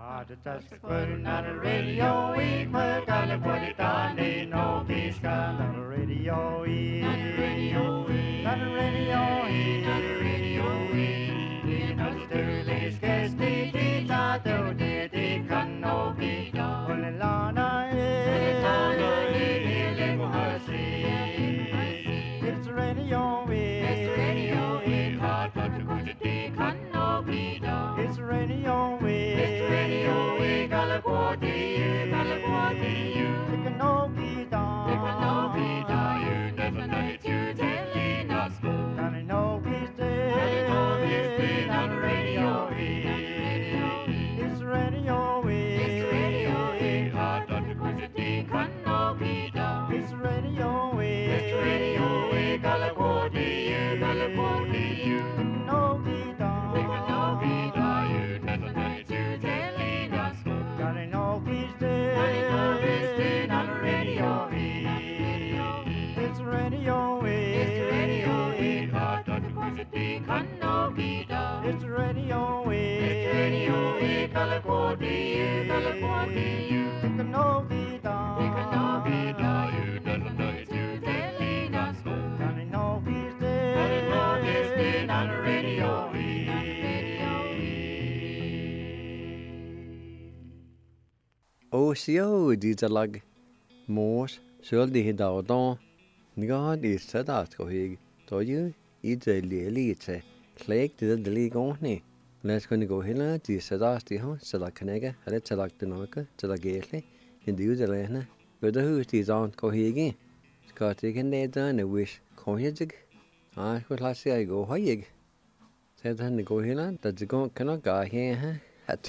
Just putting on the radio, we put on the put it on, ain't no peace on the radio, on the radio, on the radio, on the radio, in the Sterling Sketchy, Tita, the Canopi, Olilana, it's radio, it's radio, hot, but the Canopi, it's radio, it's radio, California, take a no guitar, you never know it, you telling us, Johnny no day, on the radio, it's radio, hot on the Quincy, Canopi, it's radio, California, no guitar, you never know it, you telling us, Johnny no day, on the radio, it's radio, hot on the Quincy, Canopi, it's radio, California, take a no guitar, you never know it, you telling us, Johnny no day, on the radio. Osio ditalag mors söldi hidaudan nigad is sadat go hig to you ite lite kleg de ligoni let's going to go hila di sadat di ho sada kanega hele tadak de noka tada gele in di de lehna go de hu di zon go higi got igen de dan a wish ko hijig ko lasi I go hoyig said han go hila da go kana ga he ha at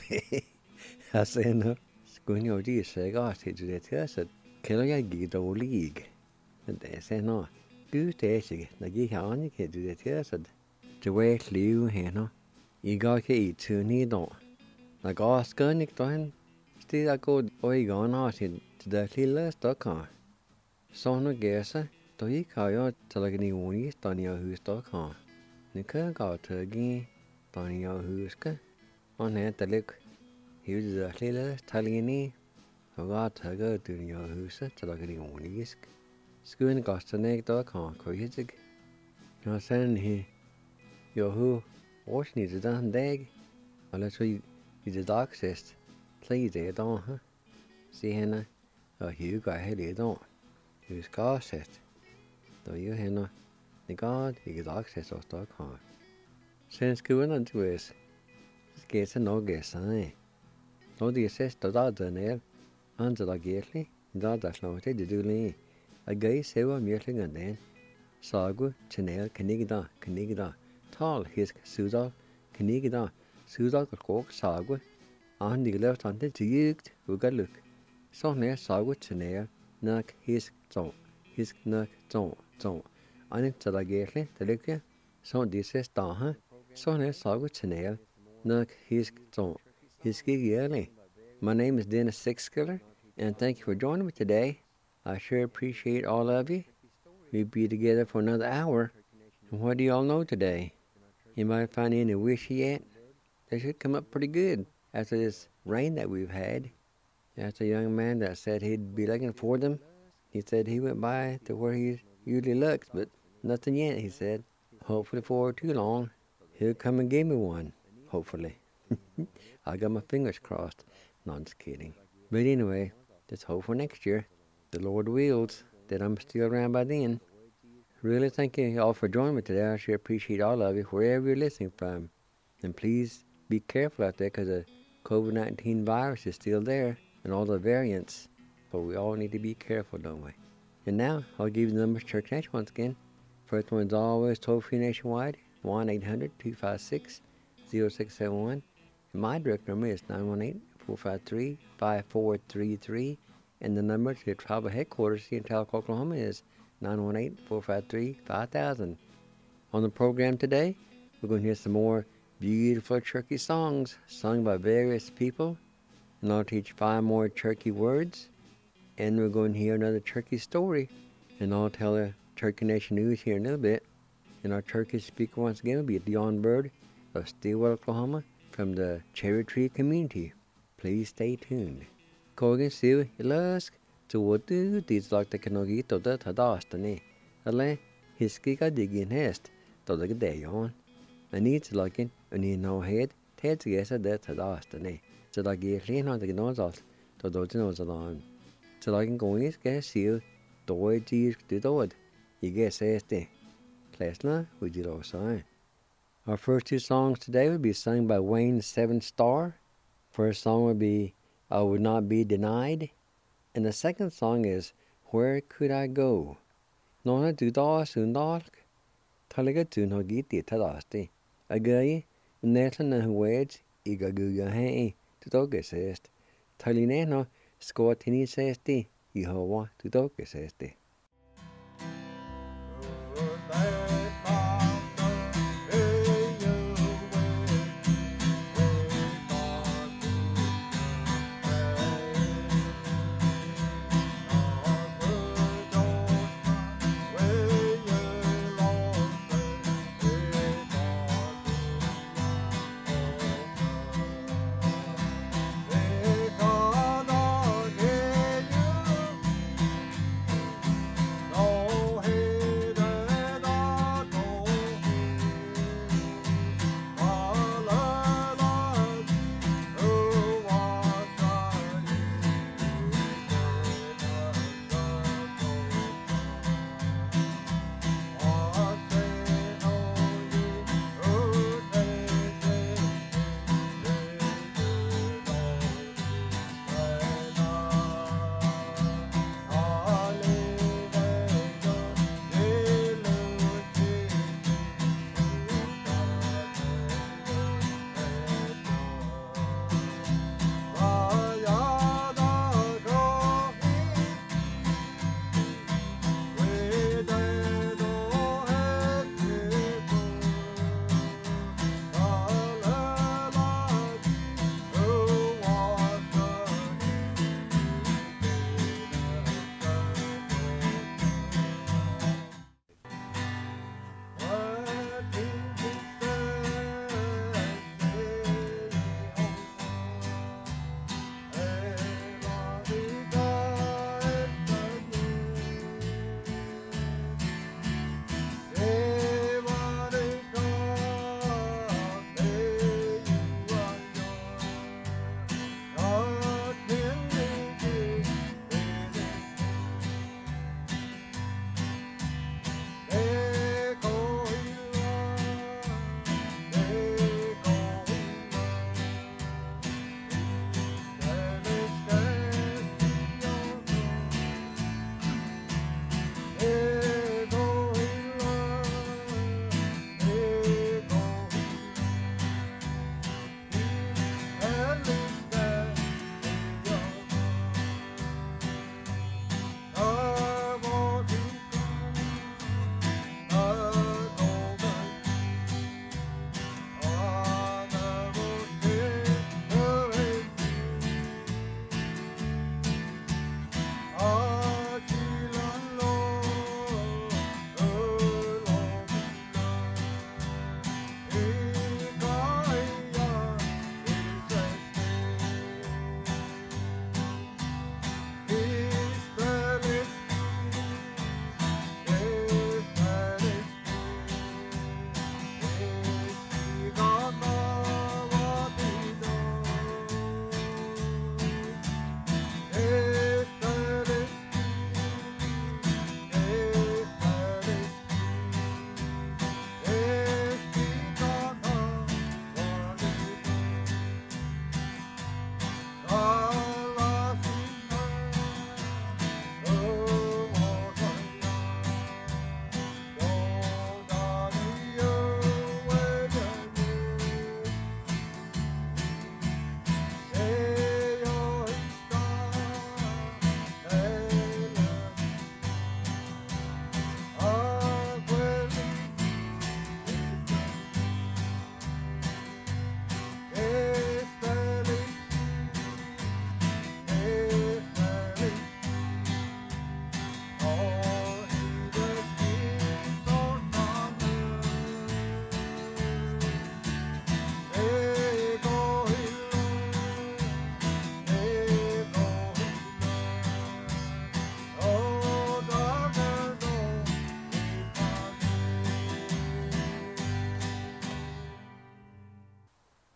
hasena going out is say got it to the said can I get the league and they say no good day na gi han ke to the said to wait liu he no you got ke eat to need no na gas gun ik don still go oi gone out in to the lillers.com so no gesa to I ka yo to like ni uni tania who's.com ni ka ga to gi tania who's ka on it the look He was a little Talini, a lot of go to your house, to look at the only isk. Schoon got the neck dog on Koyizig. You're saying he, your who, wash needs a damn dag. Unless we is a dog says, play there, don't, huh? See, Henna, or you got heady, don't. You scar set. Though you, Henna, the god, he get access of dog on. Since going on to us, gets a no guess, eh? No the assessed the nail, Angela Gately, that floated the duly. A gay sewa muting and then Sagu, Chanel, Canigida, tall his Suzal, Canigida, Suzal cock, Sagu, and the left on the jigged, who got look. So near Sagu, Chanel, knock his knock zone. And it's a gately, the look ya. So this is Daha, so near Sagu, Chanel, knock his zone. His yearly. My name is Dennis Sixskiller, and thank you for joining me today. I sure appreciate all of you. We'll be together for another hour. And what do y'all know today? You might find any wish yet? They should come up pretty good after this rain that we've had. That's a young man that said he'd be looking for them. He said he went by to where he usually looks, but nothing yet, he said. Hopefully for too long, he'll come and give me one. Hopefully. I got my fingers crossed. No, I'm just kidding. But anyway, just hope for next year. The Lord wills that I'm still around by then. Really thank you all for joining me today. I sure appreciate all of you, wherever you're listening from. And please be careful out there because the COVID-19 virus is still there and all the variants. But we all need to be careful, don't we? And now, I'll give you the numbers to Church Nation once again. First one's always toll-free nationwide, 1-800-256-0671. My direct number is 918-453-5433, and the number to the tribal headquarters here in Talcott, Oklahoma is 918-453-5000. On the program today, we're going to hear some more beautiful Cherokee songs sung by various people, and I'll teach 5 more Cherokee words, and we're going to hear another Cherokee story, and I'll tell the Cherokee Nation news here in a little bit. And our Cherokee speaker once again will be Dion Bird of Stillwater, Oklahoma, from the Cherry Tree community. Please stay tuned. Corgan siu ilask to what do these like the canogi to the tadastani. Ale hiskiga digging hest to the day on. And each looking and you know head, Ted's guess at that tadastani. So like you clean on the nose out to those nose along. So like in going is guess you, the way G's to do it. You guess este. Klesna, would you all sign? Our first two songs today would be sung by Wayne Seven Star. First song would be I Would Not Be Denied. And the second song is Where Could I Go? Nona du da sundalk. Taliga tun hogiti tadasti. Agay, netan na huwed, igaguga hei, tutogesest. Talineno, squatini sesti, Yehovah tutogesesti.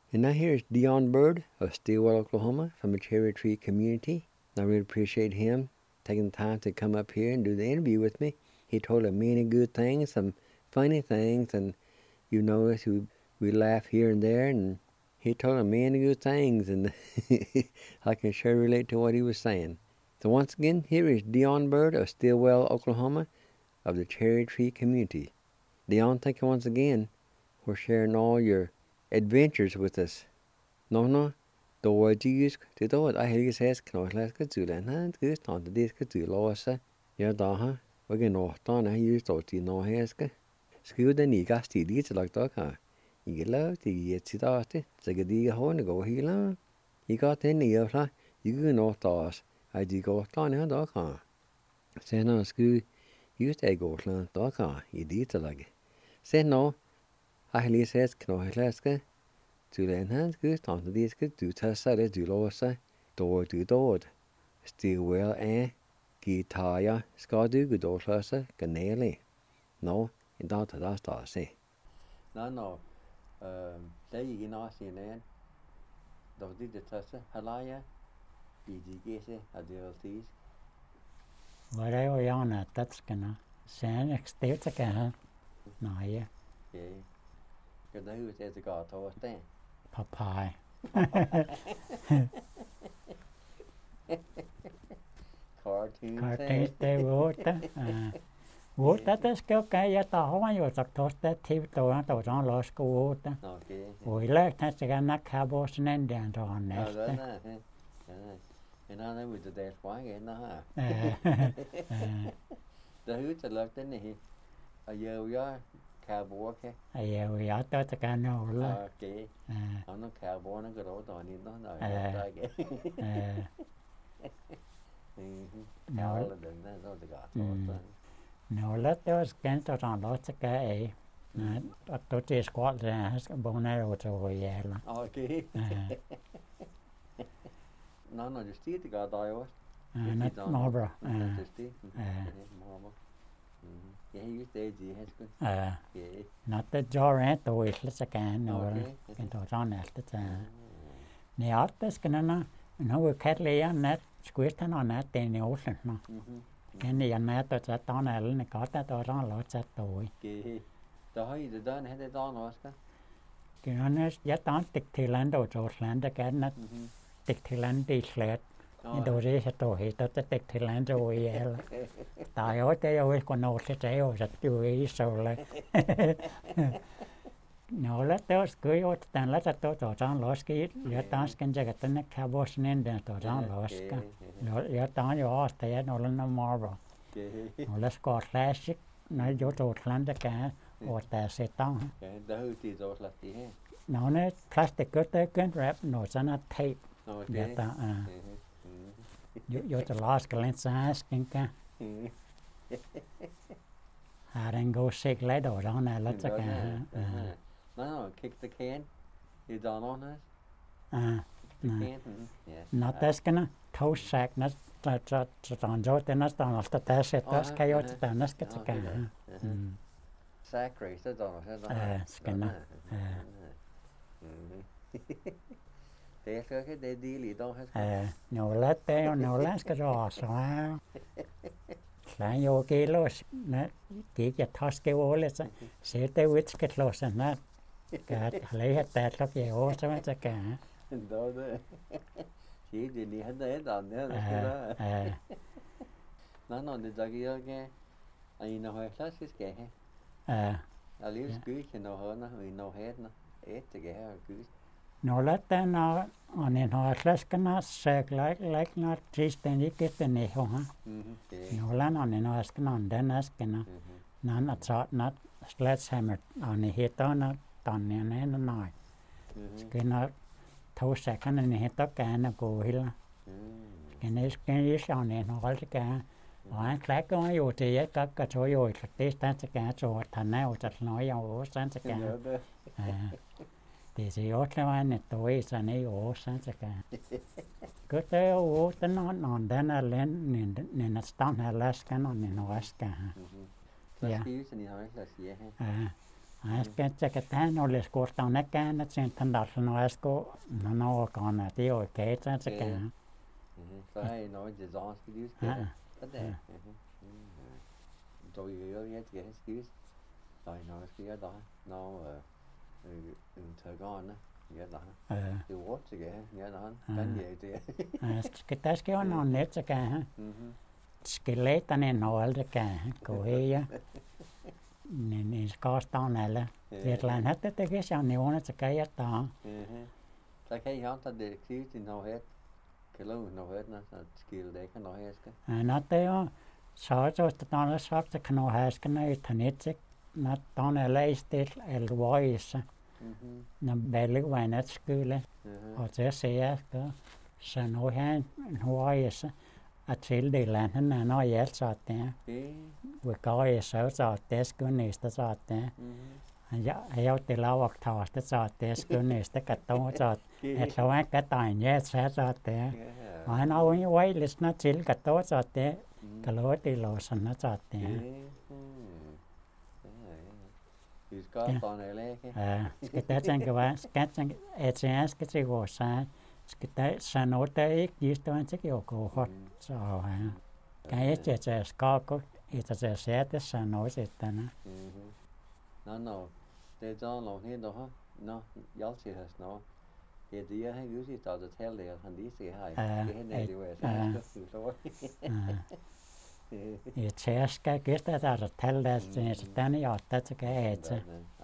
And now here is Dion Bird of Stillwell, Oklahoma, from the Cherry Tree community. I really appreciate him taking the time to come up here and do the interview with me. He told us many good things, some funny things, and you notice we laugh here and there, and he told us many good things, and I can sure relate to what he was saying. So once again, here is Dion Bird of Stillwell, Oklahoma, of the Cherry Tree community. Dion, thank you once again for sharing all your adventures with us. No, då Jesus till då I helst häst knåslas ska tulla han ska stanta det ska tulla ossa. Ja då ha. Och gen åtta när just då till nå häska. Skulle den i gas till det lagt då ka. I lov till det citat så det det hon gå hela. I got den i alla. I går nå tas. I det går tlan då ka. Sen när skulle just det går tlan då ka i det lag. Sen nå I helst häst knåslas ska tulla han ska stanta det ska du ta så det du låsa. Då. Stillwell guitar ska du då lösa kanele. No, in dag til dag står se. No, der gik en år siden, da var det tøsse, halvøje, i de gæse, og det var tis. Var det jo gjerne tatskene, sen ekstevtsakke, nej, Ja, kan der huske at det går torsdag? papai. Cartoons det våta. Våta det skal jeg ta han jo sagt torsdag til då sånn løs gå våta. Okay. Og I lagt han skal nok ha bossen en den då han Ja, næste. det er. Men han er ude der sprang ind og her. Der huske at lagt den her. Og jeg cowboy. Ja, ja, det skal nå la. Okay. Han er cowboy, han går der ind og der. Nå, Alle den der så det går torsdag. nå lad det også ganske sådan løs skal jeg. Og då det skål der han skal bonne jo til royal. Okay. Nå, når du stiger, det gør der jo også. Net Marlboro. Det stiger. Marlboro. Jeg har just det, de har sgu. Okay. Not the Jorant the Whistlers again or Okay. into on at the time. Ne arteskana no Catley net squirtan on that in the ocean. No. Kan jeg net at sætte on alle godt at der er lot sat dog. Okay. Der har I det der, han det der også. Kan jeg tantik til land og Jorland kan net tik til land det slet. Det er så to het at tik til land og I el. Der er jo det jo ikke noget til det jo så du I så la. No, let those go out and let it to John Losky. Your dance can jacket the cabos in the to John Loska. Your down your house, they had no Marlboro. No, let's go classic. No, you to Atlantic or the sit down. Der har I det også lagt det her. No, no, plastic good they can wrap, no, it's not tape. Okay. You're the last glance asking. I didn't go sick later on that. Let's No, kick the can. You done on us? The no. can? Yes. Not that's gonna toast sack, not on Joe, then that's done after that shit. That's chaos, then that's get a Sack race, det done us. Skinner. Det er ikke det deal I don't have. No, let there, no, let's get off. So, Slang your kilos, not take your tuske wallets, set the witch get lost and that. God, lay at that look, you also went a can. Đó det. Chỉ thì đi hết đấy đàn nữa là nó được ra cái anh nó hơi khác cái à liu cứ cái nó hơn nó hơi nó hết nó hết cái cứ No, let them know on in our Laskana sag like not trist and you get the neho, huh? No, land on in our skin on then askana. None at shot not sledgehammer on the hit on a ton and a night. Skin out 2 seconds and hit up can go hill. Skin is on in all the can. I clack on you to yet got a toy at this dance again, so at now that no your sense again. Thì chỉ ốt là anh tôi sẽ này ốt sáng sẽ cả cứ thế ốt nó đến là lên nên nó stam hay là cái nó nên nó cả ja Äsken tähän olisi kuulostaa näkään, että sen tämän no äsken no on että oikein sekään. Så har jeg noget til sådan skal det Ja. det der. Tôi gjør jeg til at skifte. Der er noget skal jeg der. Når en tøgerne jeg der. Det er råd til jeg der. Kan jeg det. Tässäkin on nyt sekään. Skeleitanen noiltakään, kun ei. Niin skaastaa näillä. Vietlaan hättä tekisi on niin että se käydään. Så kan jeg have det skifte når het. Kello når het når skill det kan når hæske. No te on saatoista tuonne saksa kano häskänä yhtään itse. No tuonne leistil el voissa. No belly vainat skulle. Och det ser jag så nu här voissa. Att tildela henne när jag saatte. Vi kai så saatte skunnista saatte. Ja otti lauaktaasta saatte skunnista katsoa saatte. Että on ehkä tainjeet saatte. Aina on vaillisna sillä katsoa saatte. Kalotiloosana saatte. Vi skal bare lægge. Skal det tænke hvad? Skal tænke at se skal se vores skal det sanoa ikke gistavan se joko hot så ja. Kan ikke se skako että se sætte sanoo sitten. No. Det er noget helt der. No, jeg siger no. Det er han udsigt at fortælle det han lige siger her. Det er det jo Ja tæska gæster der fortæller det så den er det så kan jeg til.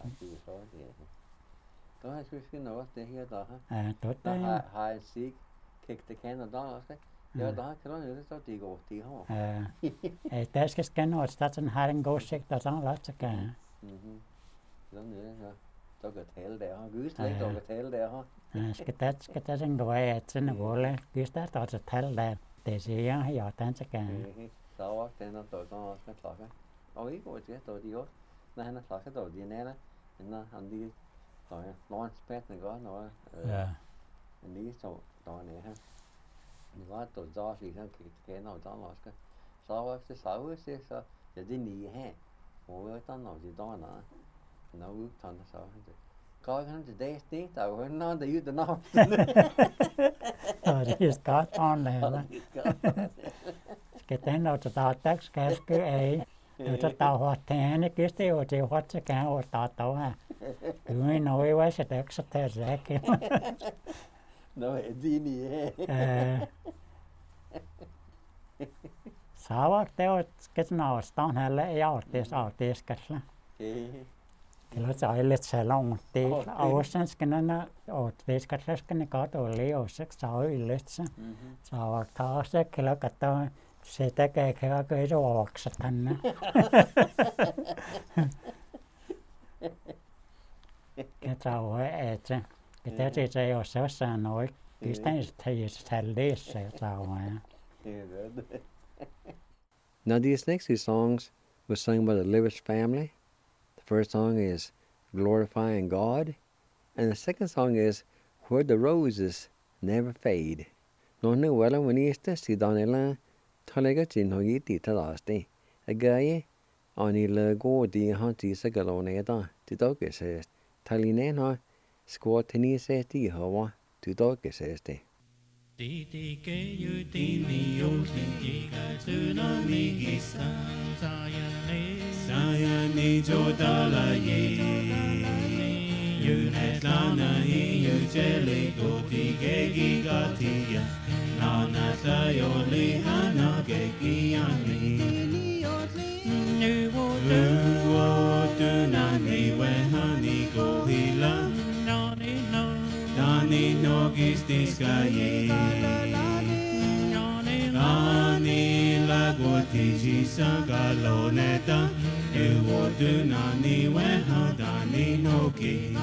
Der har jeg noget det her der. Det har jeg sig kigge det kan der også. Ja, der kan du jo så det går det her. Der skal scanne og staten har en god sigt der sådan lidt så kan. Sådan ja. Der kan tale der. Gud slet der kan tale der. Skal det sådan gå af til en bolle. Gæster der så tale der. Det siger ja den så kan. Så var den der også med klokke. Og ikke går det der de også. Når han er klokke der de nære. Når han lige der Lawrence Patton godt noget. Ja. Men lige så der nære her. Det var der så sådan kan noget der også. Så var det så ja det ni her. Og der noget de der noget. Nå udtønder så det. Går han til dag sted der var noget der ud der. Og det er godt ordentligt. Skal den noget der skal ske. Det der har tænkt gæster jo det har så kan og der her. Du er noget hvad så der så der sække. Nå er det ni her. Så var det skal noget stand heller ja det skal så. Kyllä se on lidt salon. Det også skal noget og det skal godt og leve så lidt så. Så var der også kan godt se det kan gøre det også sådan. Det tror jeg at det er jo så sådan noget. Det er det så Now these next two songs were sung by the Lewis family. The first song is Glorifying God, and the second song is Where the Roses Never Fade. Nå nu vel om neste sidan eller talega tin hogi ti talasti. Agaye ani lego di hanti sagaloneda ti dogese. Talinen ha squatini se ti hawa tu dogese ste. Di ke yu di ni yo ti ka tuna mi gisa sayane jodala ye yu netlana yu jele go ti ge gi ga ti ya na na sa yo le hana ge gi ya ni nu wo tu na ni we hani go hila Nani no gistis gaye Nani la gotiji sagaloneta Ewo du nani weha dani no ki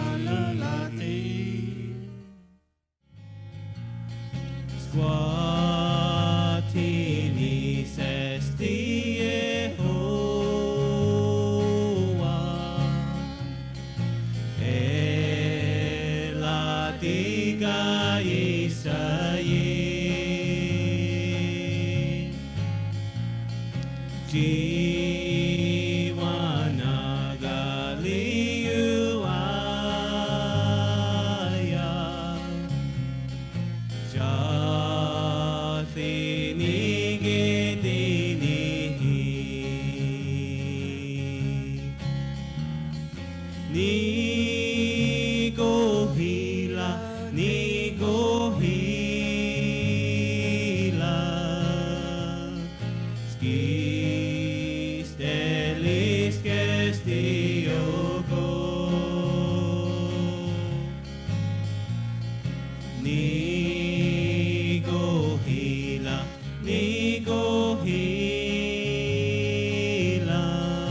Squatini sesti Jiwana gali Ni go hila, ni go hila.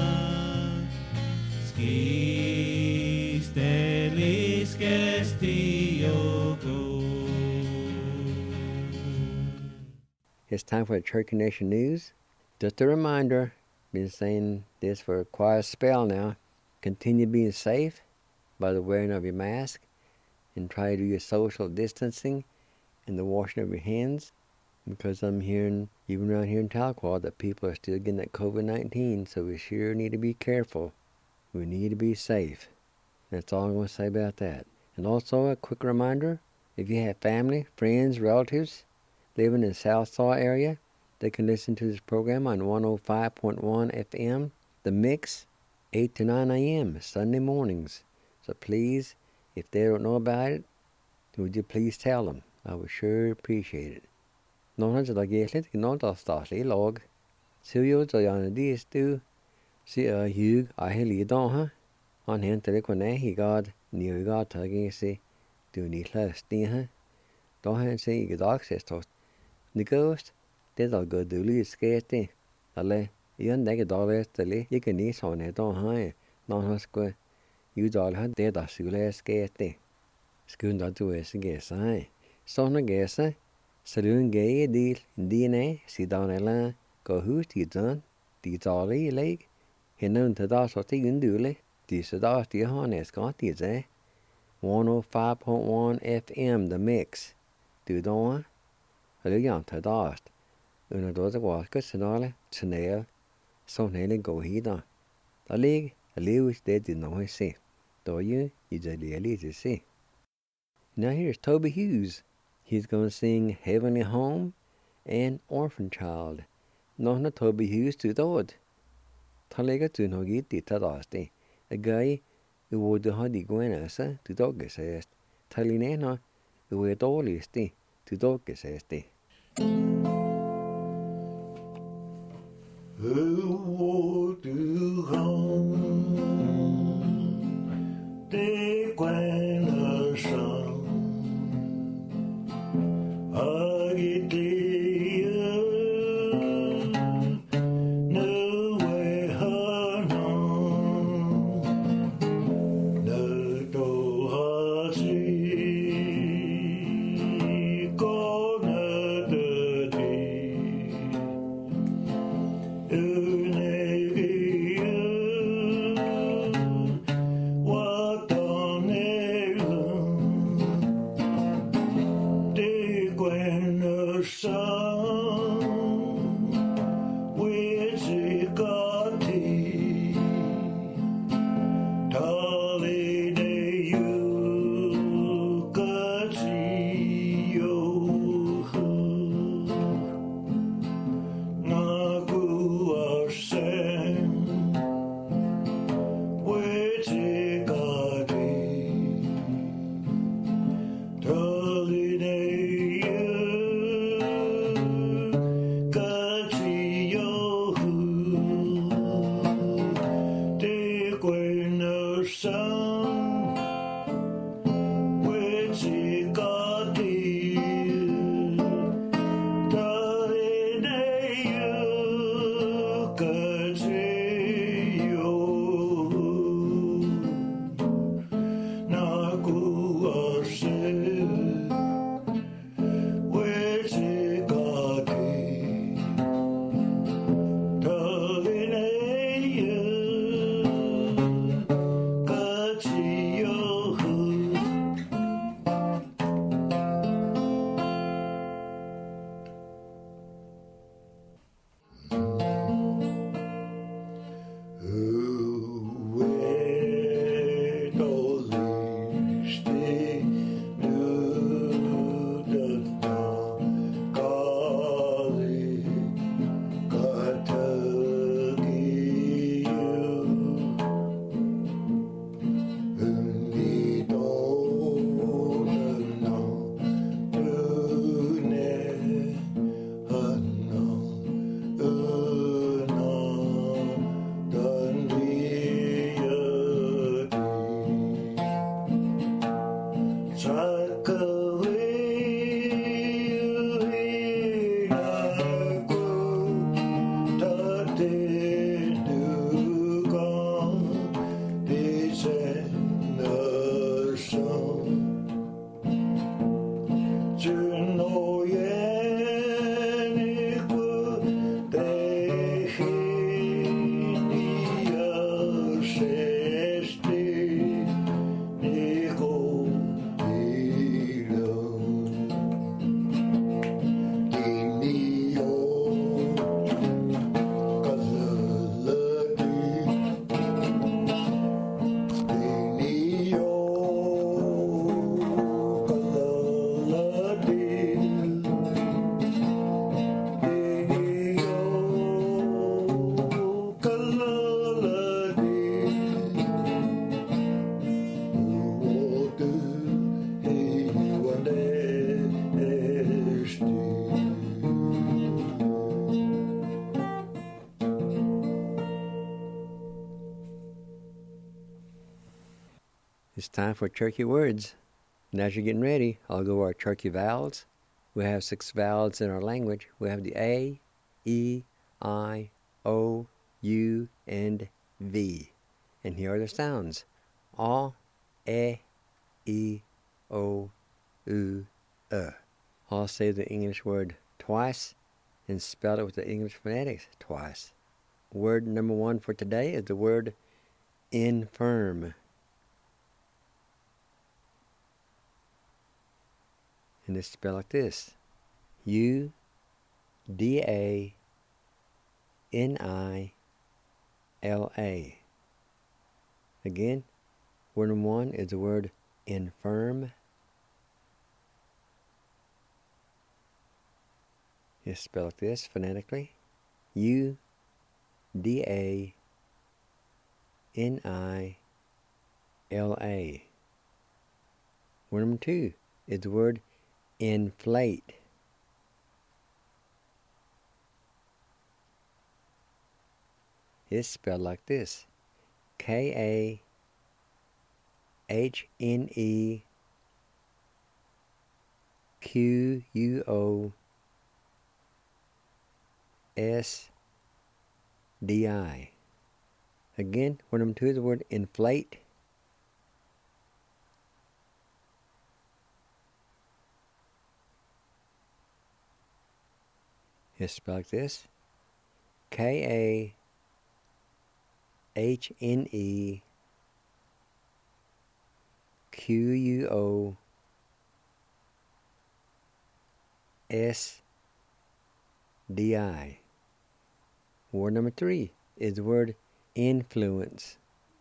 Skis delis gestio go. It's time for the Cherokee Nation News. Just a reminder, been saying this for quite a spell now. Continue being safe by the wearing of your mask and try to do your social distancing and the washing of your hands, because I'm hearing, even around here in Tahlequah, that people are still getting that COVID-19, so we sure need to be careful. We need to be safe. That's all I'm going to say about that. And also a quick reminder, if you have family, friends, relatives living in the South Saw area, they can listen to this program on 105.1 FM, The Mix, 8 to 9 a.m. Sunday mornings. So please, if they don't know about it, would you please tell them? I would sure appreciate it. Nå har jeg gitt litt gnålt av statlig lag. Så jo, så gjerne de stu, så hug av hele dagen. Han henter det kunne jeg gad, nye gad taget sig, du ni kløsning her. Da han seg ikke dagsestått. Det gøst, det da går du litt skete. Eller, igjen det da vestelig, ikke ni sånn jeg da har, når han skal udale det da skulle skete. Skulle da du er så gæsa her. Sånne gæsa, så du en gæge del, dine, siden eller, gå hus til den, de taler i leg. Henne til da så til undule, disse da de har næskat i seg. 105.1 FM, The Mix. Du da, eller gjerne til da, under da det var skøtsenale, tjenel, sånn hele gå hit da. Da ligger, lever det du nå har sett. Da you det lille to see. Now here's Toby Hughes. He's going to sing Heavenly Home and Orphan Child. Nå har Toby Hughes to dåd. Ta lega tu nå gitt dit ta dasti. A guy who would have the guenasa to dogge says. Talinena who had dårligste to dogge says. Who du home? Det grønne sang og i det nu er hånden når du har sig gående It's time for Turkey words. And as you're getting ready, I'll go over our Turkey vowels. We have 6 vowels in our language. We have the A, E, I, O, U, and V. And here are the sounds. A, E, O, U, I'll say the English word twice and spell it with the English phonetics twice. Word number 1 for today is the word infirm. And it's spelled like this. U-D-A-N-I-L-A. Again, word number 1 is the word infirm. It's spelled like this phonetically. U-D-A-N-I-L-A. Word number 2 is the word inflate. It's spelled like this. K-A-H-N-E-Q-U-O-S-D-I. Again, word number 2 is the word inflate. It's spelled like this. K-A-H-N-E-Q-U-O-S-D-I. Word number 3 is the word influence.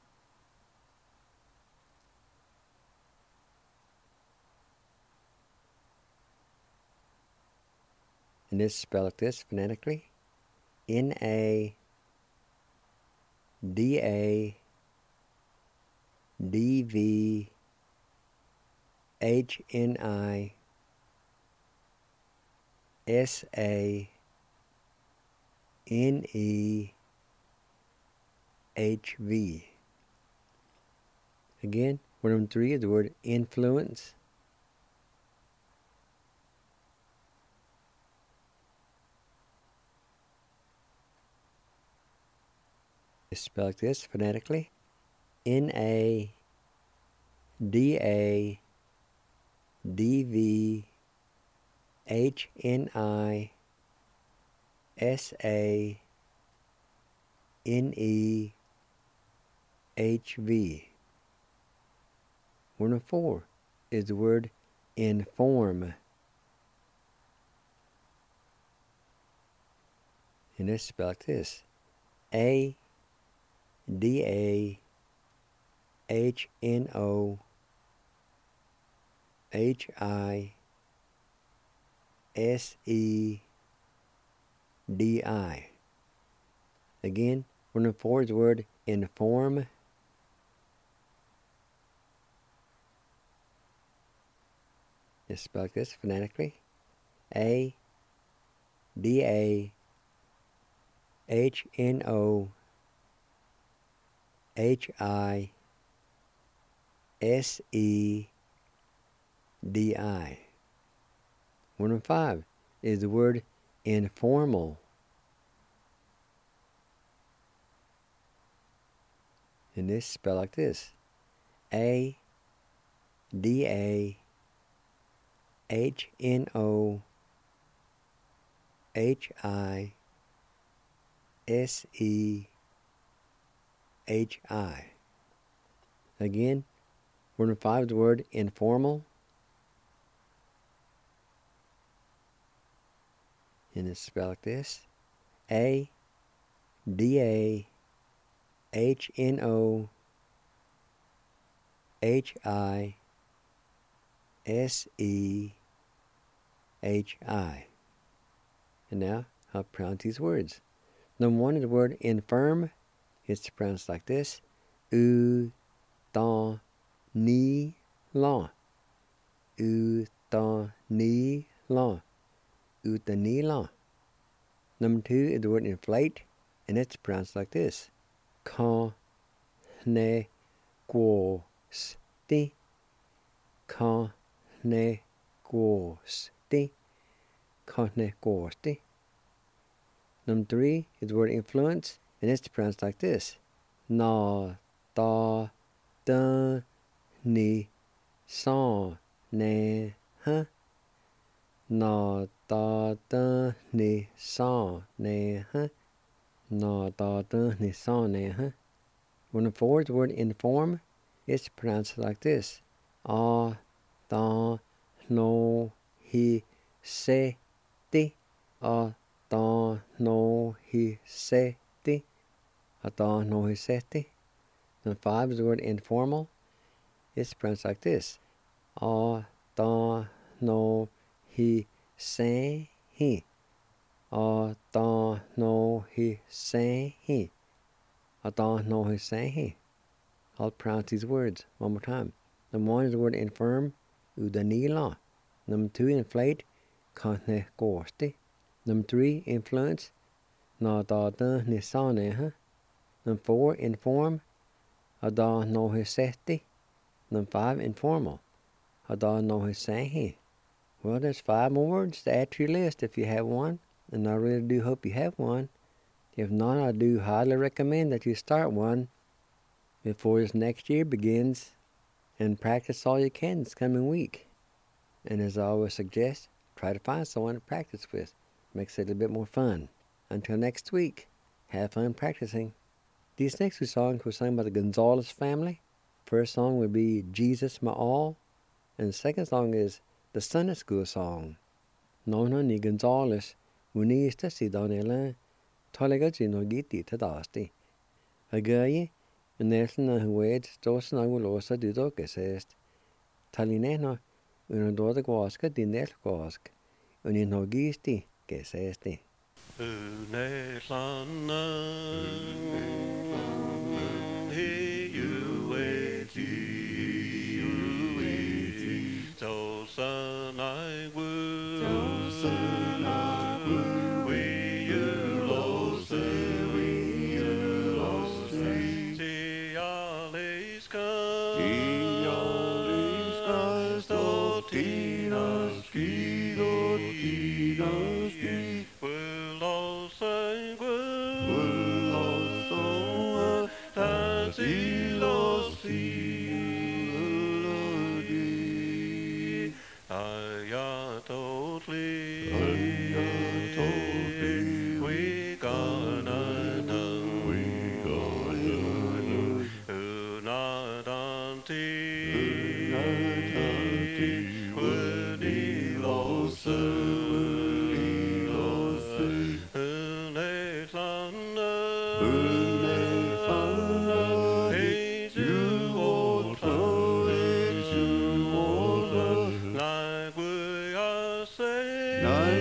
And it's spelled like this phonetically. N-A-D-A-D-V-H-N-I-S-A-N-E-H-V. Again, word number 3 is the word influence. It's spelled like this phonetically. N-A-D-A-D-V-H-N-I-S-A-N-E-H-V. Word number 4 is the word inform. And it's spelled like this. A-D-A-H-N-O-H-I-S-E-D-I. Again, word number 4 is the word inform. It's spelled like this phonetically. A-D-A-H-N-O-H-I-S-E-D-I. Word number 5 is the word informal. And this is spelled like this. A-D-A-H-N-O-R-M-A-L. H-N-O-H-I-S-E-H-I. Again, word number 5 is the word informal. And it's spelled like this. A-D-A-H-N-O-H-I-S-E-H-I. And now, I'll pronounce these words. Number 1 is the word infirm. It's pronounced like this. U-ta-ni-la. U-ta-ni-la. U-ta-ni-la. Number 2 is the word inflate, and it's pronounced like this. Ka-ne-gwo-sti. Ka-ne-gwo-sti. Ka-ne-gwo-sti. Number 3 is the word influence, and it's pronounced like this. Na-ta-ta-ni-sa-ne-ha. Na-ta-ta-ni-sa-ne-ha. Na-ta-ta-ni-sa-ne-ha. When the 4 is the word inform, it's pronounced like this. A-ta-no-hi-se-ti. A-ta-no-hi-se-ti. A-ta-no-hi-se-ti. Number 5 is the word informal. It's pronounced like this. A-ta-no-hi-se-hi. A-ta-no-hi-se-hi. A-ta-no-hi-se-hi. I'll pronounce these words one more time. Number 1 is the word infirm. U-da-ni-la. Number 2, inflate. Ka-ne-gwo-sti. Number 3, influence. Na-ta-ta-ni-sa-ne-ha. Number 4, inform. A-ta-no-hi-se-ti. Number 5, informal. A-ta-no-hi-se-hi. Well, there's 5 more words to add to your list if you have one, and I really do hope you have one. If not, I do highly recommend that you start one before this next year begins, and practice all you can this coming week. And as I always suggest, try to find someone to practice with. Makes it a little bit more fun. Until next week, have fun practicing. These next 2 songs were sung by the Gonzalez family. First song would be Jesus My All, and the second song is the Sunday School song. Nona ni Gonzalez, unista si donela, tolegaji no giti tadasti. Agaye, Nelson na hued, stosen agulosa dudo que sest. Talineno, uno doda guasca di nel guasc, unin no gisti que sesti. Night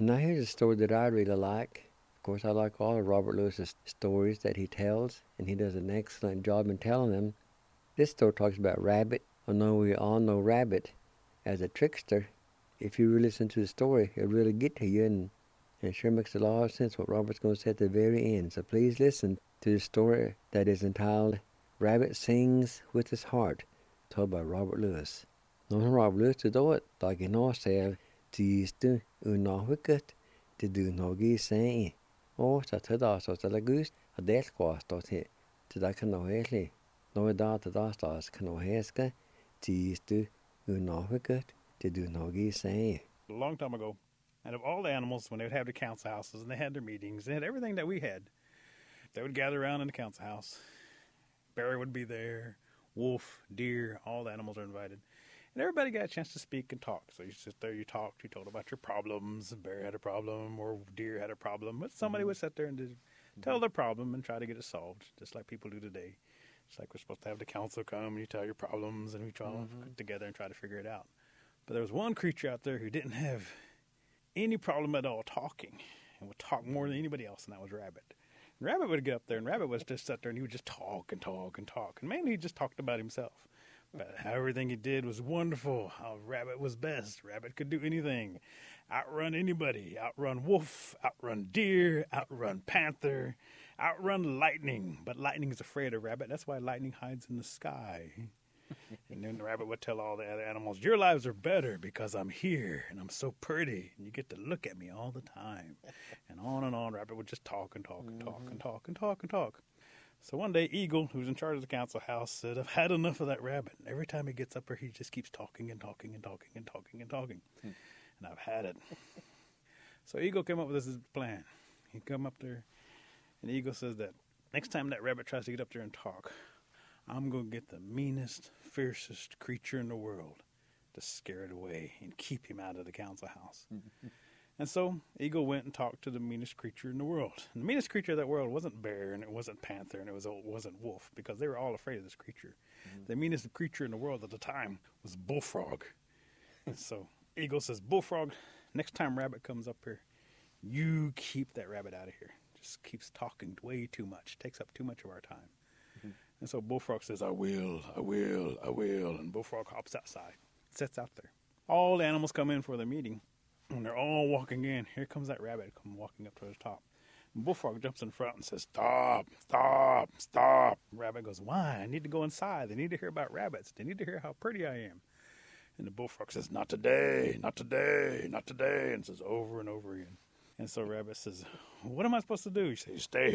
now here's a story that I really like. Of course, I like all of Robert Lewis's stories that he tells, and he does an excellent job in telling them. This story talks about Rabbit. I know we all know Rabbit as a trickster. If you really listen to the story, it'll really get to you, and it sure makes a lot of sense what Robert's going to say at the very end. So please listen to the story that is entitled Rabbit Sings with His Heart, told by Robert Lewis. Nå har Robert Lewis til dårlig, da jeg nå ser tidsdu unahukket til du noe seg. Og så til da så til gust, og det skal stå til da kan nå hele. Nå da til da stas kan nå heske tidsdu unahukket til du noe seg. A long time ago, and of all the animals, when they would have the council houses and they had their meetings, they had everything that we had. They would gather around in the council house. Bear would be there, wolf, deer, all the animals are invited. And everybody got a chance to speak and talk. So you sit there, you talked, you told about your problems. Bear had a problem or deer had a problem. But somebody would sit there and tell their problem and try to get it solved, just like people do today. It's like we're supposed to have the council come and you tell your problems and we try to get together and try to figure it out. But there was one creature out there who didn't have any problem at all talking and would talk more than anybody else, and that was Rabbit. And Rabbit would get up there, and Rabbit would just sit there and he would just talk and talk and talk. And mainly he just talked about himself. But how everything he did was wonderful, how Rabbit was best. Rabbit could do anything, outrun anybody, outrun wolf, outrun deer, outrun panther, outrun lightning. But lightning is afraid of Rabbit. That's why lightning hides in the sky. And then the Rabbit would tell all the other animals, your lives are better because I'm here and I'm so pretty and you get to look at me all the time. And on, Rabbit would just talk and talk and talk and talk and talk and talk. So one day, Eagle, who's in charge of the council house, said, I've had enough of that Rabbit. And every time he gets up there, he just keeps talking and talking and talking and talking and talking. And I've had it. So Eagle came up with this plan. He'd come up there, and Eagle says that next time that Rabbit tries to get up there and talk, I'm going to get the meanest, fiercest creature in the world to scare it away and keep him out of the council house. And so Eagle went and talked to the meanest creature in the world. And the meanest creature of that world wasn't bear, and it wasn't panther, and it wasn't wolf, because they were all afraid of this creature. The meanest creature in the world at the time was Bullfrog. And so Eagle says, Bullfrog, next time Rabbit comes up here, you keep that Rabbit out of here. Just keeps talking way too much, takes up too much of our time. And so Bullfrog says, I will. And Bullfrog hops outside, sits out there. All the animals come in for the meeting. When they're all walking in, here comes that Rabbit come walking up to the top. And Bullfrog jumps in front and says, stop. Rabbit goes, why? I need to go inside. They need to hear about rabbits. They need to hear how pretty I am. And the Bullfrog says, not today, and says over and over again. And so Rabbit says, what am I supposed to do? He says, stay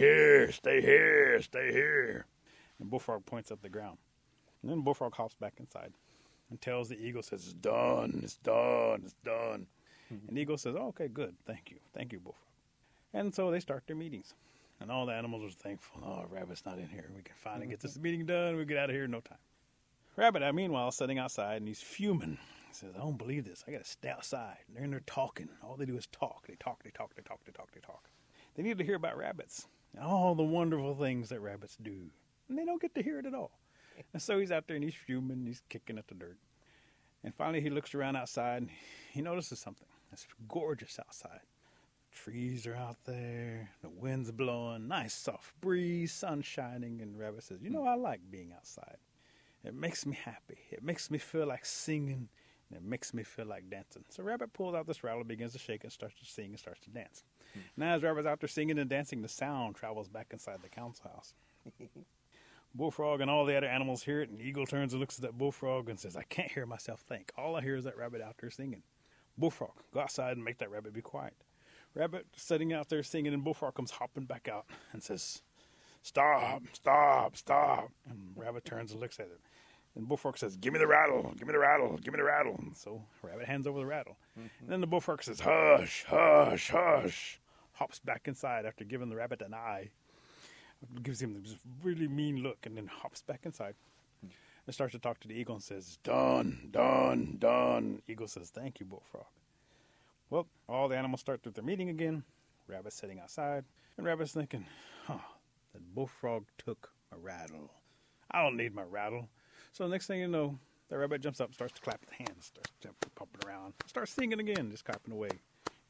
here. And Bullfrog points up the ground. And then Bullfrog hops back inside and tells the Eagle, says, it's done. And Eagle says, oh, okay, good. Thank you, Bullfrog. And so they start their meetings. And all the animals are thankful. Oh, Rabbit's not in here. We can finally get this meeting done. We get out of here in no time. Rabbit, meanwhile, is sitting outside, and he's fuming. He says, I don't believe this. I got to stay outside. And they're in there talking. All they do is talk. They talk. They need to hear about rabbits and all the wonderful things that rabbits do. And they don't get to hear it at all. And so he's out there, and he's fuming. He's kicking at the dirt. And finally, he looks around outside, and he notices something. It's gorgeous outside. Trees are out there. The wind's blowing. Nice soft breeze. Sun shining. And Rabbit says, I like being outside. It makes me happy. It makes me feel like singing. And it makes me feel like dancing. So Rabbit pulls out this rattle, begins to shake, and starts to sing and starts to dance. Now as Rabbit's out there singing and dancing, the sound travels back inside the council house. Bullfrog and all the other animals hear it, and Eagle turns and looks at that Bullfrog and says, I can't hear myself think. All I hear is that Rabbit out there singing. Bullfrog, go outside and make that Rabbit be quiet. Rabbit sitting out there singing, and Bullfrog comes hopping back out and says, stop. And Rabbit turns and looks at it. And Bullfrog says, give me the rattle. And so Rabbit hands over the rattle. And then the Bullfrog says, hush. Hops back inside after giving the Rabbit an eye. Gives him this really mean look, and then hops back inside. And starts to talk to the Eagle and says, done. Eagle says, thank you, Bullfrog. Well, all the animals start their meeting again. Rabbit's sitting outside. And Rabbit's thinking, that Bullfrog took my rattle. I don't need my rattle. So the next thing you know, the Rabbit jumps up, starts to clap his hands, starts jumping, pumping around, starts singing again, just clapping away.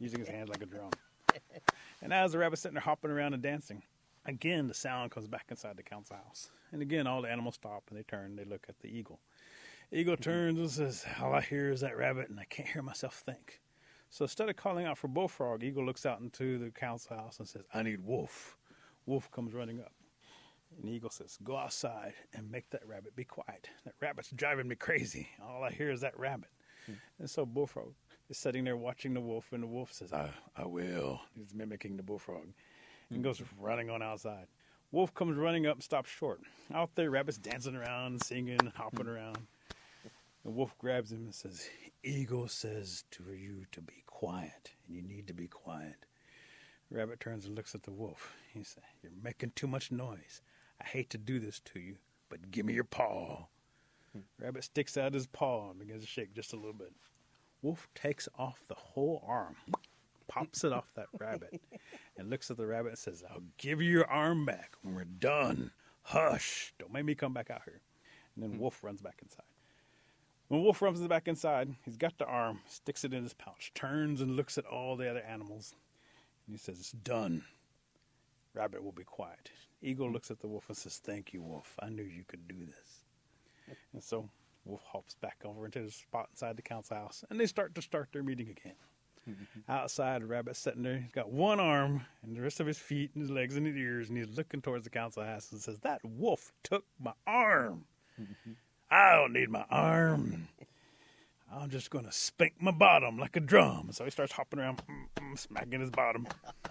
using his hands like a drum. And as the rabbit's sitting there hopping around and dancing, again the sound comes back inside the council house. And again all the animals stop and they turn, they look at the eagle. Eagle turns and says, all I hear is that rabbit and I can't hear myself think. So instead of calling out for Bullfrog, Eagle looks out into the council house and says, I need Wolf. Wolf comes running up. And Eagle says, go outside and make that rabbit be quiet. That rabbit's driving me crazy. All I hear is that rabbit. And so Bullfrog is sitting there watching the wolf, and the wolf says, I will. He's mimicking the bullfrog and goes running on outside. Wolf comes running up and stops short. Out there, rabbit's dancing around, singing, hopping around. The wolf grabs him and says, Eagle says to you to be quiet, and you need to be quiet. Rabbit turns and looks at the wolf. He says, you're making too much noise. I hate to do this to you, but give me your paw. Rabbit sticks out his paw and begins to shake just a little bit. Wolf takes off the whole arm, pops it off that rabbit, and looks at the rabbit and says, I'll give you your arm back when we're done. Hush, don't make me come back out here. And then Wolf runs back inside. When Wolf runs back inside, he's got the arm, sticks it in his pouch, turns and looks at all the other animals, and he says, it's done. Rabbit will be quiet. Eagle looks at the wolf and says, thank you, Wolf. I knew you could do this. And so Wolf hops back over into the spot inside the council house, and they start their meeting again. Outside, the rabbit's sitting there. He's got one arm and the rest of his feet and his legs and his ears, and he's looking towards the council house and says, that wolf took my arm. I don't need my arm. I'm just going to spank my bottom like a drum. So he starts hopping around, smacking his bottom,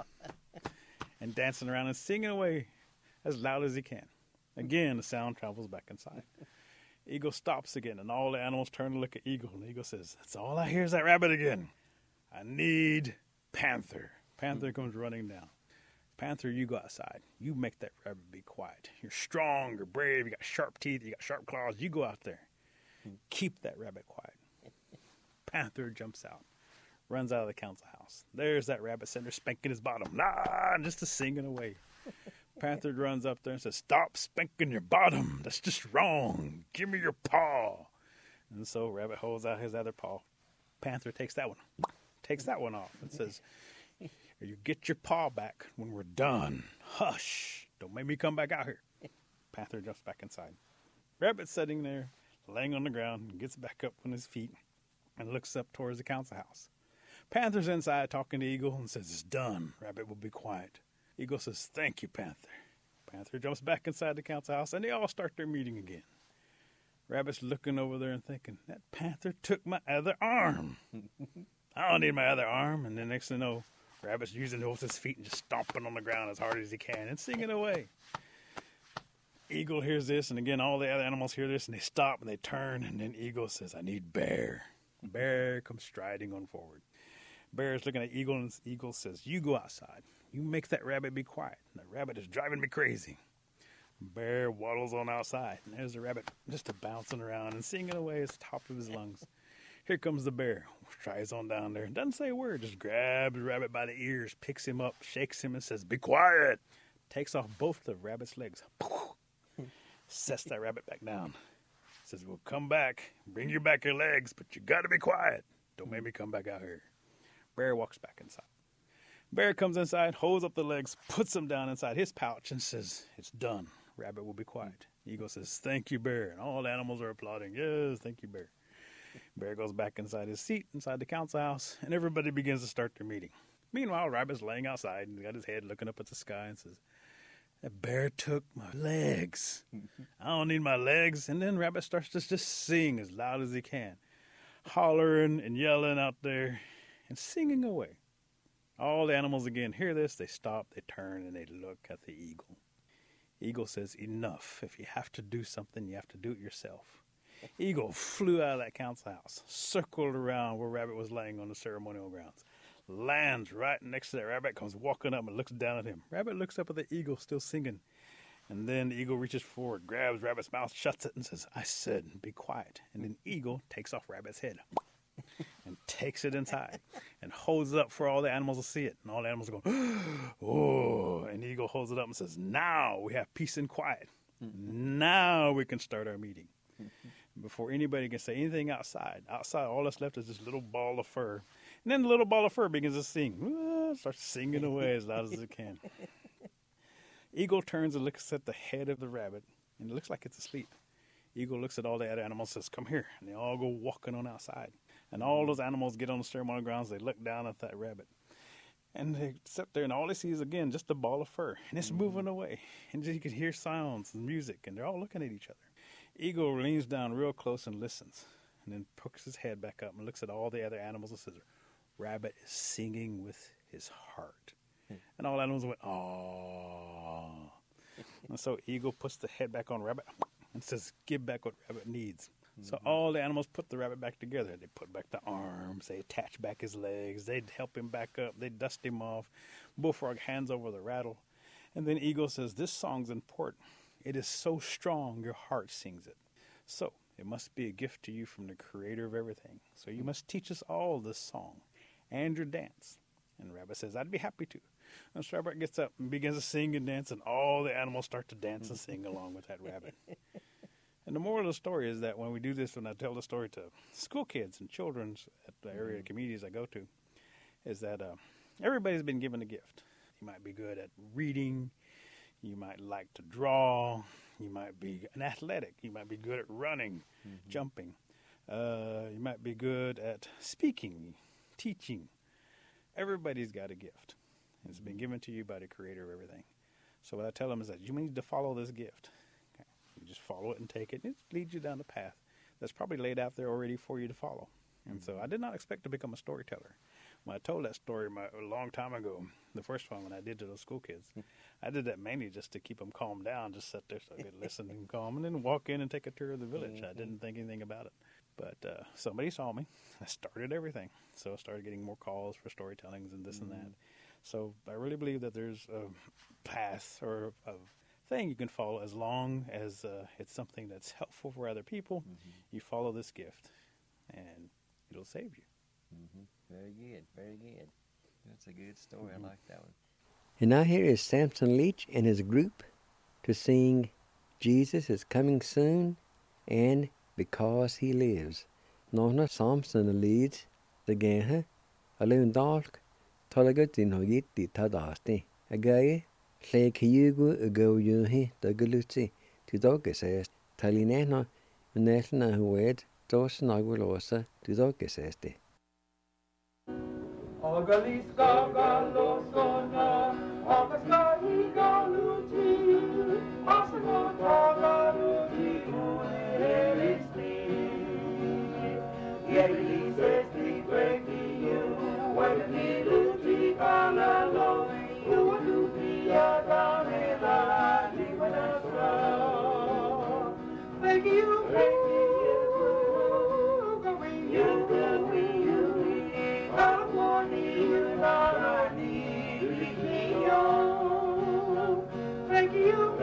and dancing around and singing away as loud as he can. Again, the sound travels back inside. Eagle stops again, and all the animals turn to look at Eagle, and Eagle says, that's all I hear is that rabbit again. I need Panther. Panther comes running down. Panther, you go outside. You make that rabbit be quiet. You're strong, you're brave, you got sharp teeth, you got sharp claws. You go out there. Keep that rabbit quiet. Panther jumps out, runs out of the council house. There's that rabbit sitting there spanking his bottom. Just a singing away. Panther runs up there and says, stop spanking your bottom. That's just wrong. Give me your paw. And so Rabbit holds out his other paw. Panther takes that one off and says, you get your paw back when we're done. Hush. Don't make me come back out here. Panther jumps back inside. Rabbit's sitting there, laying on the ground, and gets back up on his feet and looks up towards the council house. Panther's inside talking to Eagle and says, it's done. Rabbit will be quiet. Eagle says, thank you, Panther. Panther jumps back inside the council house, and they all start their meeting again. Rabbit's looking over there and thinking, that Panther took my other arm. I don't need my other arm. And then next thing you know, Rabbit's using both his feet and just stomping on the ground as hard as he can and singing away. Eagle hears this, and again, all the other animals hear this, and they stop and they turn, and then Eagle says, I need Bear. Bear comes striding on forward. Bear is looking at Eagle, and Eagle says, you go outside. You make that rabbit be quiet. That rabbit is driving me crazy. Bear waddles on outside, and there's the rabbit just bouncing around and singing away at the top of his lungs. Here comes the bear. Tries on down there. Doesn't say a word. Just grabs the rabbit by the ears, picks him up, shakes him, and says, be quiet. Takes off both the rabbit's legs. Sets that rabbit back down. Says, we'll come back. Bring you back your legs, but you got to be quiet. Don't make me come back out here. Bear walks back inside. Bear comes inside, holds up the legs, puts them down inside his pouch, and says, it's done. Rabbit will be quiet. Eagle says, thank you, Bear. And all the animals are applauding. Yes, thank you, Bear. Bear goes back inside his seat, inside the council house, and everybody begins to start their meeting. Meanwhile, Rabbit's laying outside and got his head looking up at the sky and says, that bear took my legs. I don't need my legs. And then Rabbit starts to just sing as loud as he can, hollering and yelling out there and singing away. All the animals again hear this. They stop, they turn, and they look at the eagle. Eagle says, enough. If you have to do something, you have to do it yourself. Eagle flew out of that council house, circled around where Rabbit was laying on the ceremonial grounds, lands right next to that. Rabbit comes walking up and looks down at him. Rabbit looks up at the eagle still singing, and then the eagle reaches forward, grabs Rabbit's mouth, shuts it, and says, I said, be quiet. And then Eagle takes off Rabbit's head and takes it inside and holds it up for all the animals to see it. And all the animals are going, oh, and the eagle holds it up and says, now we have peace and quiet. Now we can start our meeting. before anybody can say anything outside. Outside, all that's left is this little ball of fur. And then the little ball of fur begins to sing. Starts singing away as loud as it can. Eagle turns and looks at the head of the rabbit, and it looks like it's asleep. Eagle looks at all the other animals and says, come here. And they all go walking on outside. And all those animals get on the ceremonial grounds. They look down at that rabbit. And they sit there, and all they see is, again, just a ball of fur. And it's moving away. And you can hear sounds and music, and they're all looking at each other. Eagle leans down real close and listens, and then pokes his head back up and looks at all the other animals and says, Rabbit is singing with his heart. And all animals went, aww. And so Eagle puts the head back on Rabbit and says, give back what Rabbit needs. So all the animals put the rabbit back together. They put back the arms. They attach back his legs. They'd help him back up. They'd dust him off. Bullfrog hands over the rattle. And then Eagle says, this song's important. It is so strong, your heart sings it. So it must be a gift to you from the creator of everything. So you must teach us all this song and your dance. And Rabbit says, I'd be happy to. And so Rabbit gets up and begins to sing and dance, and all the animals start to dance and sing along with that rabbit. And the moral of the story is that when we do this, when I tell the story to school kids and children at the area communities I go to, is that everybody's been given a gift. You might be good at reading. You might like to draw. You might be an athletic. You might be good at running, jumping. You might be good at speaking, teaching. Everybody's got a gift. It's been given to you by the creator of everything. So what I tell them is that you need to follow this gift. Okay? You just follow it and take it. And it leads you down the path that's probably laid out there already for you to follow. And so I did not expect to become a storyteller. When I told that story a long time ago, the first one when I did to those school kids, I did that mainly just to keep them calmed down, just sit there so I could listen and calm, and then walk in and take a tour of the village. I didn't think anything about it. But somebody saw me. I started everything. So I started getting more calls for storytellings and this and that. So I really believe that there's a path or a thing you can follow as long as it's something that's helpful for other people. You follow this gift, and it'll save you. Very good, very good. That's a good story. I like that one. And now here is Samson Leach and his group to sing Jesus is Coming Soon and Because He Lives. Nona Samson Leach, the Gaha, Alun Dalk, Tolagutin Hogiti Tadasti, a gay, Lake Yugu, a go yuhi, the Galuti, to Dogases, Talinena, Nesna who wed, Dosnagulosa, to Dogasesti. Ogaliska galosona, Agaska igaluti, Asano tagaluti, Uelisti. Yelisesti breki you, Wegani luti kalalo, Ualuti adanela, Limanasra. Thank you, going you, going you. Thank you,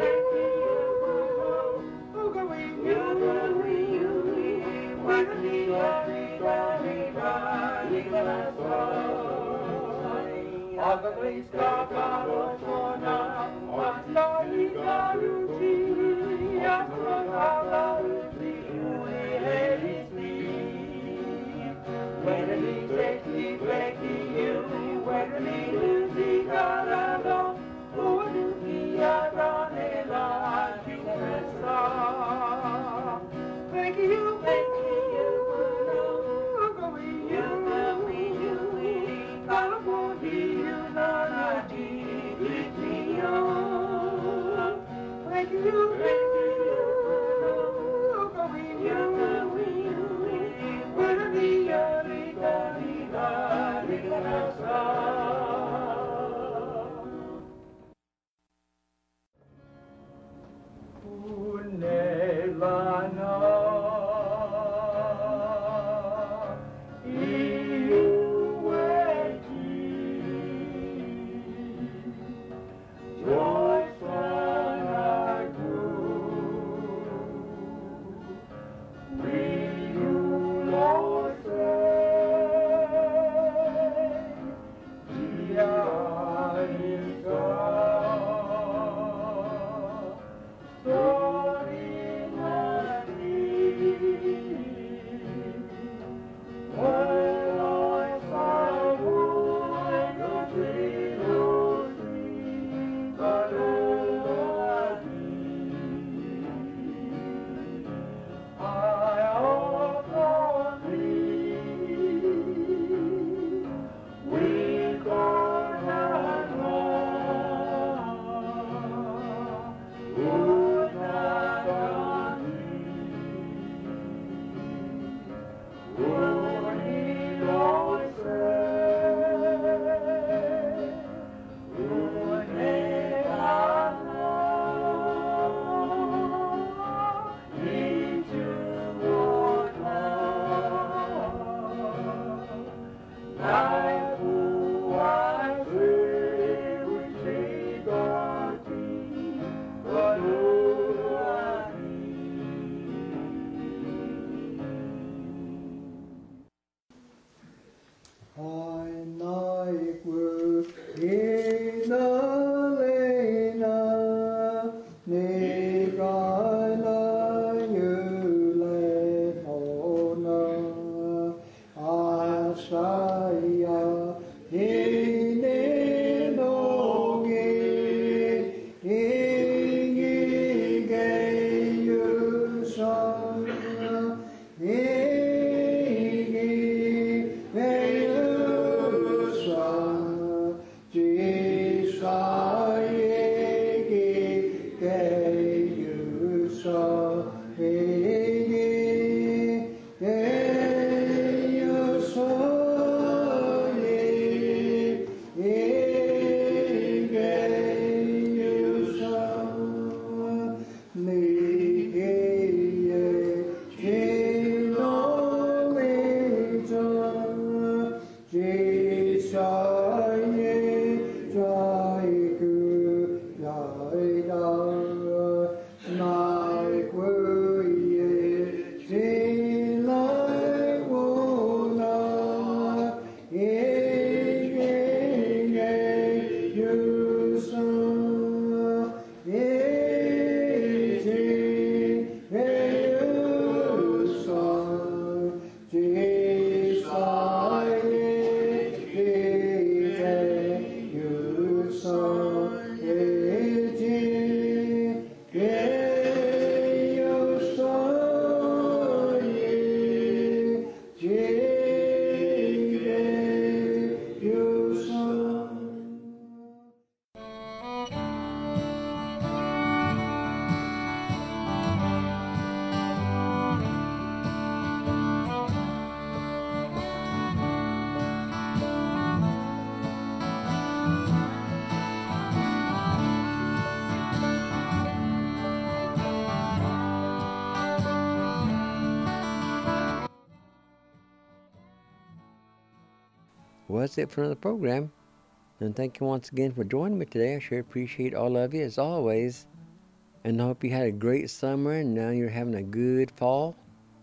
Well, that's it for another program. And thank you once again for joining me today. I sure appreciate all of you as always. And I hope you had a great summer and now you're having a good fall.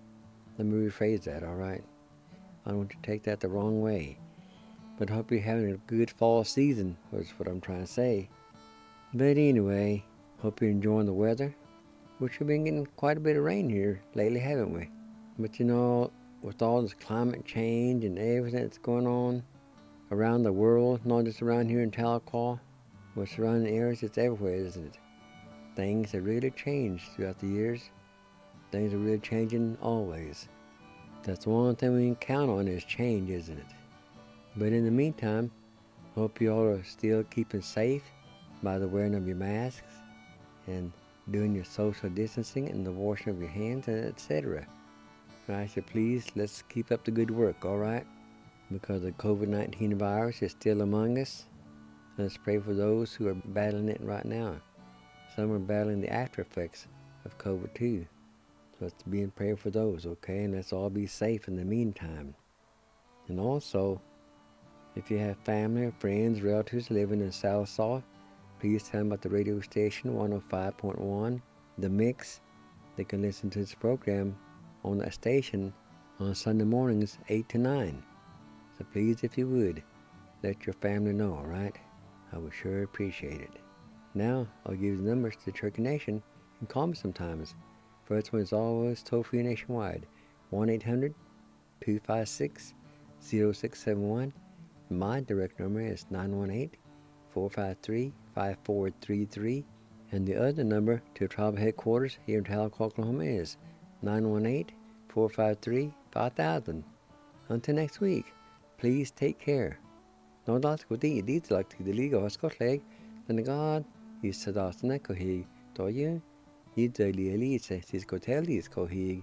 Let me rephrase that, all right? I don't want you to take that the wrong way. But I hope you're having a good fall season, is what I'm trying to say. But anyway, hope you're enjoying the weather. Which we've been getting quite a bit of rain here lately, haven't we? But you know, with all this climate change and everything that's going on around the world, not just around here in Tahlequah, but surrounding areas, it's everywhere, isn't it? Things have really changed throughout the years. Things are really changing always. That's one thing we can count on is change, isn't it? But in the meantime, hope you all are still keeping safe by the wearing of your masks and doing your social distancing and the washing of your hands, and etc. I said, please, let's keep up the good work, all right? Because the COVID-19 virus is still among us. Let's pray for those who are battling it right now. Some are battling the after effects of COVID too. So let's be in prayer for those, okay? And let's all be safe in the meantime. And also, if you have family or friends, relatives living in South Saw, please tell them about the radio station 105.1, The Mix. They can listen to this program on that station on Sunday mornings 8 to 9. So please, if you would, let your family know, all right? I would sure appreciate it. Now, I'll give you the numbers to the Cherokee Nation and call me sometimes. First one is always toll-free nationwide, 1-800-256-0671. My direct number is 918-453-5433. And the other number to tribal headquarters here in Tahlequah, Oklahoma is 918-453-5000. Until next week, please take care. Nå da skal de lagt til det lige og skotleg, men God I sadat nekohig, da I det lige elite til skotellis kohig,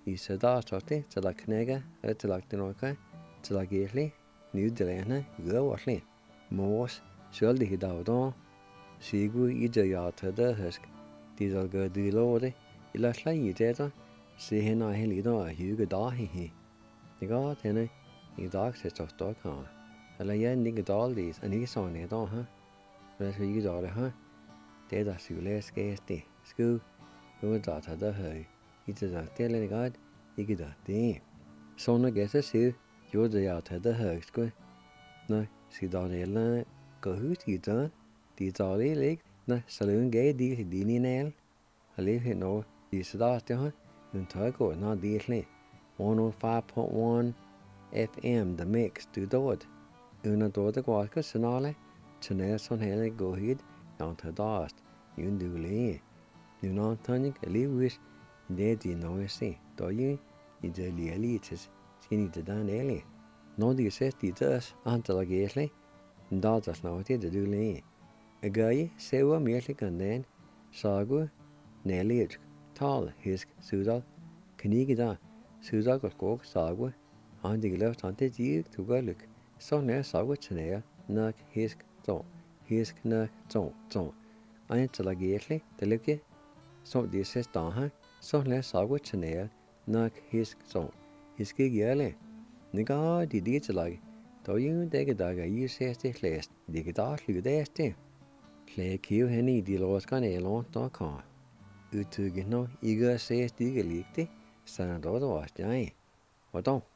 I sædastofte til at knække, til at denokke, til at gæsle, nydelene, gøvåsle. Mors, sjøldig i dag da, sigu I det jeg til det husk. De der gør de låde, eller slag I det der, se hende og hele dag hygge dag hi. Det går hende, I dag til at stå klar. Eller jeg ikke dårligt, og ikke sådan i dag, ha? Men så ikke dårligt, ha? Det der psykologisk skæste, skud, jo der tager det høj. I det der det er godt, ikke der det. Sådan gæster siger, jo det jeg tager det høj, skud. Nå, så der det gå hus i dag. De dårlige lig, nå, så løn gav de til dine næl. Og lige her nu, de så der det her, men tør gå, når de slet. 105.1 FM, the mix, du dårligt. Under dårlig går signale, til nær sådan hele gå hit, jeg tager dårst, jo du læge. Nu når tannik alligevis, det de når se, da I det lige til, skal I det der næle. Når de ses de dørs, antal gæsle, da der snart det du læge. Agøje, sever mærkelig den, sagu, nælet, tal, hisk, sudal, knige der, sudal og skog, sagu, han de glæft han til dig, du gør lyk. Så nær sagu til nær, nok, hisk, nok, to. Ej til at gæsle, det lykke, så de ses der her, så nær sagu til nær, nok, hisk, ikke gærle. Nikker de dit til lag, da jo dække dager I ses det klæst, det kan da slutte det. Klæde kiv henne I de låskerne eller der kan. Udtrykken når I gør ses det ikke ligge, så er det også jeg. Hvordan?